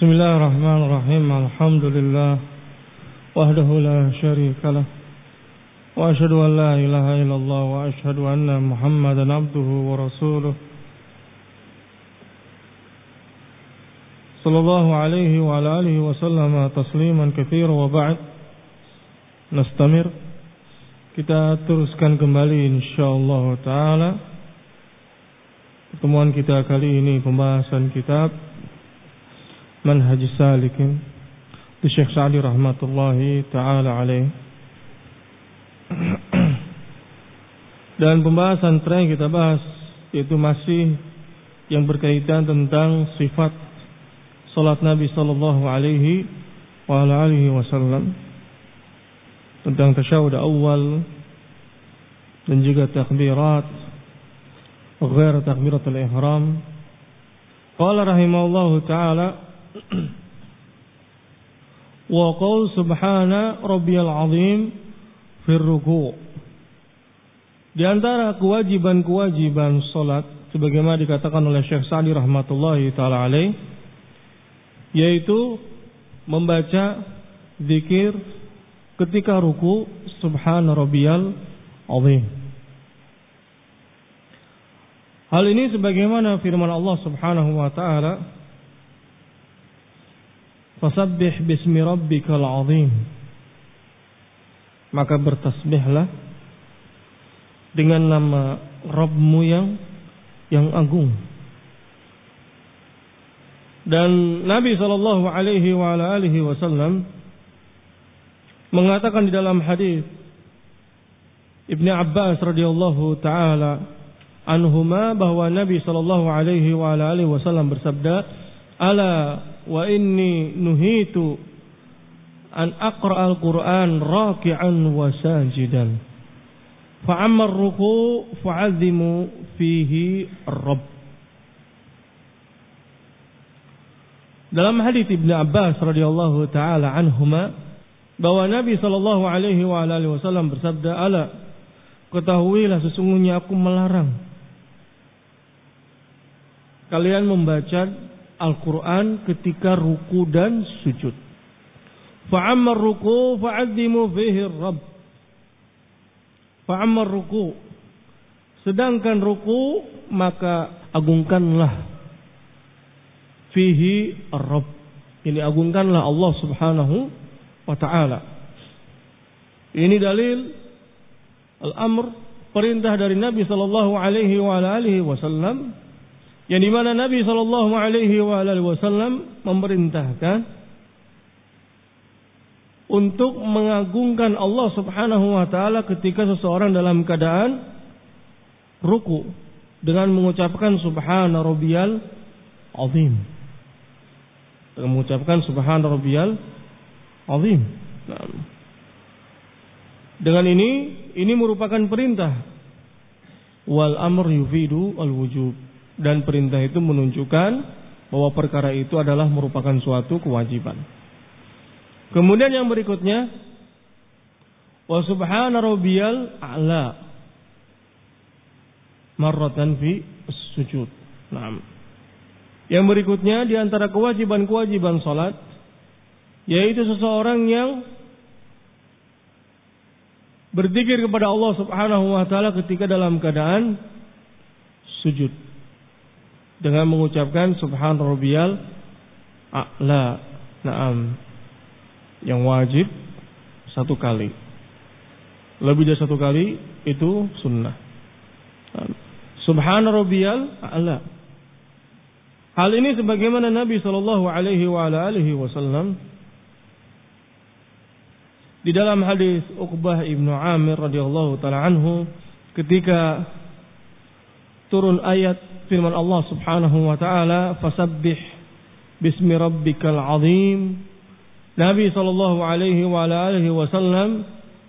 Bismillahirrahmanirrahim. Alhamdulillah wahdahu la syarika lah wa asyhadu an la ilaha illallah wa asyhadu anna Muhammadan abduhu wa rasuluh sallallahu alaihi wa ala alihi wa sallama tasliman katsiran wa ba'd. Nastamir, kita teruskan kembali insyaallah taala pertemuan kita kali ini, pembahasan kitab Manhajus Salikin di Syekh Sa'di rahmatullahi ta'ala alaih. Dan pembahasan terakhir kita bahas yaitu masih yang berkaitan tentang sifat salat Nabi sallallahu alaihi wa ala alihi wasallam, tentang tasyahud awal dan juga takbirat ghair takbiratul ihram. Qala rahimahullahu ta'ala wa qaul subhana rabbiyal azim fir ruku'. Di antara kewajiban-kewajiban salat sebagaimana dikatakan oleh Syekh Sa'di rahmatullahi taala alaih, yaitu membaca zikir ketika ruku' subhana rabbiyal azim. Hal ini sebagaimana firman Allah Subhanahu wa taala, fasabbih bismi rabbikal azim, maka bertasbihlah dengan nama Rabbmu yang agung. Dan Nabi sallallahu alaihi wa ala alihi wasallam mengatakan di dalam hadis Ibnu Abbas radhiyallahu taala anhuma bahwa Nabi sallallahu alaihi wa ala alihi wasallam bersabda, ala wa inni nuhitu an aqra al-Qur'an raki'an wa sajidan fa'amma ar-ruku' fa'azzimu fihi ar-rabb. Dalam hadis Ibnu Abbas radhiyallahu taala anhuma bahwa Nabi sallallahu alaihi wa alihi wasallam bersabda, ala, ketahuilah sesungguhnya aku melarang kalian membaca Al-Quran ketika ruku dan sujud. Fa'ammar ruku fa'azzimu fihi ar-rabb. Fa'ammar ruku, sedangkan ruku maka agungkanlah fihi ar-rabb. Ini agungkanlah Allah Subhanahu wa taala. Ini dalil al-amr, perintah dari Nabi sallallahu alaihi wa alihi wasallam, yang dimana Nabi sallallahu alaihi wa alihi wasallam memerintahkan untuk mengagungkan Allah Subhanahu wa taala ketika seseorang dalam keadaan ruku dengan mengucapkan subhana rabbiyal azim. Dengan mengucapkan subhana rabbiyal azim. Nah, dengan ini merupakan perintah. Wal amr yufidu al wujub. Dan perintah itu menunjukkan bahwa perkara itu adalah merupakan suatu kewajiban. Kemudian yang berikutnya, wa subhana rabbiyal a'la marratan fi sujud. Nah, yang berikutnya di antara kewajiban-kewajiban salat, yaitu seseorang yang berzikir kepada Allah Subhanahu wa taala ketika dalam keadaan sujud dengan mengucapkan subhan rabbiyal a'la. Naam. Yang wajib satu kali. Lebih dari satu kali itu sunnah. Subhan rabbiyal a'la. Hal ini sebagaimana Nabi sallallahu alaihi wa alihi wasallam di dalam hadis Uqbah ibnu Amir radhiyallahu taala anhu ketika turun ayat firman Allah Subhanahu wa taala, fasabbih bismi rabbikal azim. Nabi sallallahu alaihi wa alihi wasallam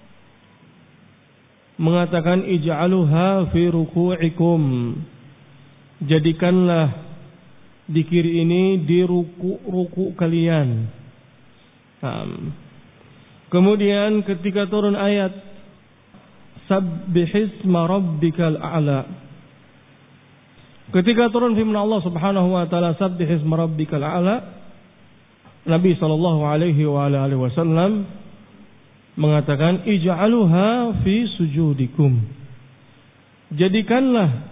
mengatakan, ij'aluha fi ruku'ikum. Jadikanlah zikir ini di ruku kalian. Kemudian ketika turun ayat sabbihisma rabbikal a'la, ketika turun firman Allah Subhanahu wa taala sabbihisma rabbikal a'la, Nabi sallallahu alaihi wasallam mengatakan ij'aluha fi sujudikum. Jadikanlah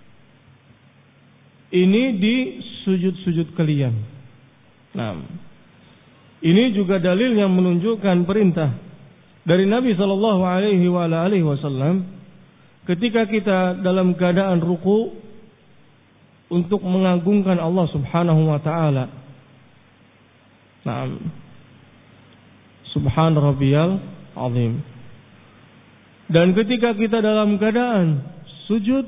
ini di sujud-sujud kalian. Nah, ini juga dalil yang menunjukkan perintah dari Nabi sallallahu alaihi wasallam ketika kita dalam keadaan ruku untuk mengagungkan Allah Subhanahu wa taala. Nah, Subhan rabbiyal azim. Dan ketika kita dalam keadaan sujud,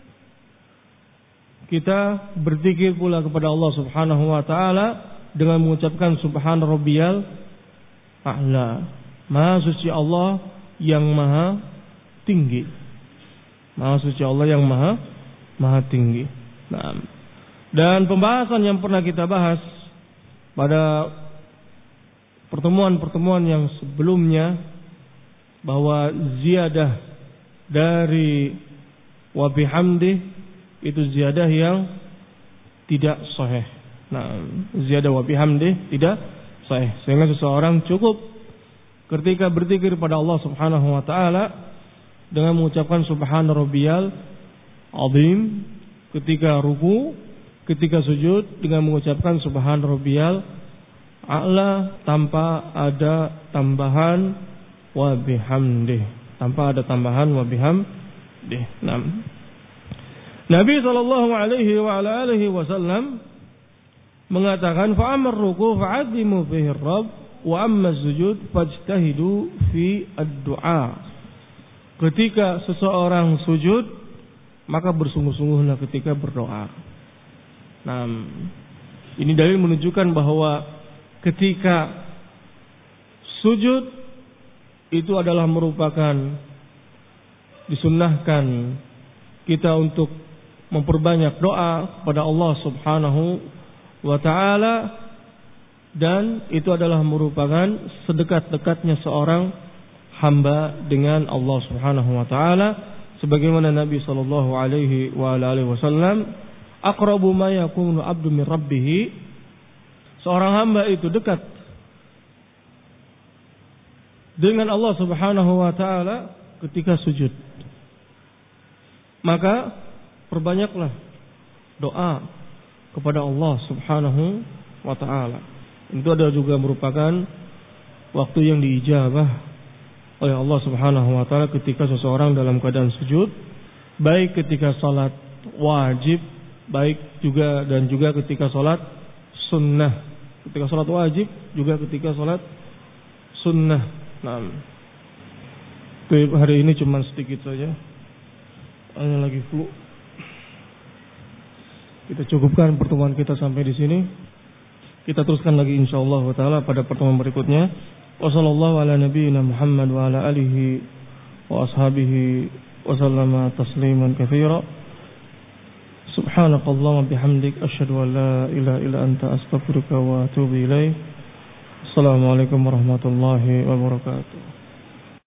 kita berzikir pula kepada Allah Subhanahu wa taala dengan mengucapkan Subhan rabbiyal a'la. Maha suci Allah yang maha tinggi. Maha suci Allah yang maha tinggi. Nah, dan pembahasan yang pernah kita bahas pada pertemuan-pertemuan yang sebelumnya bahwa ziyadah dari wa bihamdi itu ziyadah yang tidak sahih. Nah, ziyadah wa bihamdi tidak sahih. Sehingga seseorang cukup ketika berzikir pada Allah Subhanahu wa taala dengan mengucapkan subhana rabbiyal azim, ketika ruku, ketika sujud dengan mengucapkan subhana rabbiyal a'la tanpa ada tambahan wa bihamdih, tanpa ada tambahan wa bihamdih. Nah, Nabi sallallahu alaihi wasallam mengatakan fa amar ruku fa'azimu fihi rabb wa amma sujud fajtahidu fi ad-du'a. Ketika seseorang sujud, maka bersungguh-sungguhlah ketika berdoa. Nah, ini dalil menunjukkan bahwa ketika sujud itu adalah merupakan disunnahkan kita untuk memperbanyak doa kepada Allah Subhanahu wa taala, dan itu adalah merupakan sedekat-dekatnya seorang hamba dengan Allah Subhanahu wa taala, sebagaimana Nabi sallallahu alaihi wasallam aqrabu ma yakunu 'abdu min rabbih, seorang hamba itu dekat dengan Allah Subhanahu wa taala ketika sujud. Maka perbanyaklah doa kepada Allah Subhanahu wa taala. Itu adalah juga merupakan waktu yang diijabah oleh Allah Subhanahu wa taala ketika seseorang dalam keadaan sujud, baik ketika salat wajib, baik juga dan juga ketika salat sunnah. Ketika salat wajib, juga ketika salat sunnah. Nah, hari ini cuma sedikit saja, hanya lagi flu. Kita cukupkan pertemuan kita sampai di sini. Kita teruskan lagi insyaallah taala pada pertemuan berikutnya. Wassallallahu ala nabiyyina Muhammad wa ala alihi wa ashabihi wa sallama tasliman katsira. Subhanakallahumma bihamdik asyhadu an la ilaha illa anta astaghfiruka wa atubu ilaik. Assalamualaikum warahmatullahi wabarakatuh.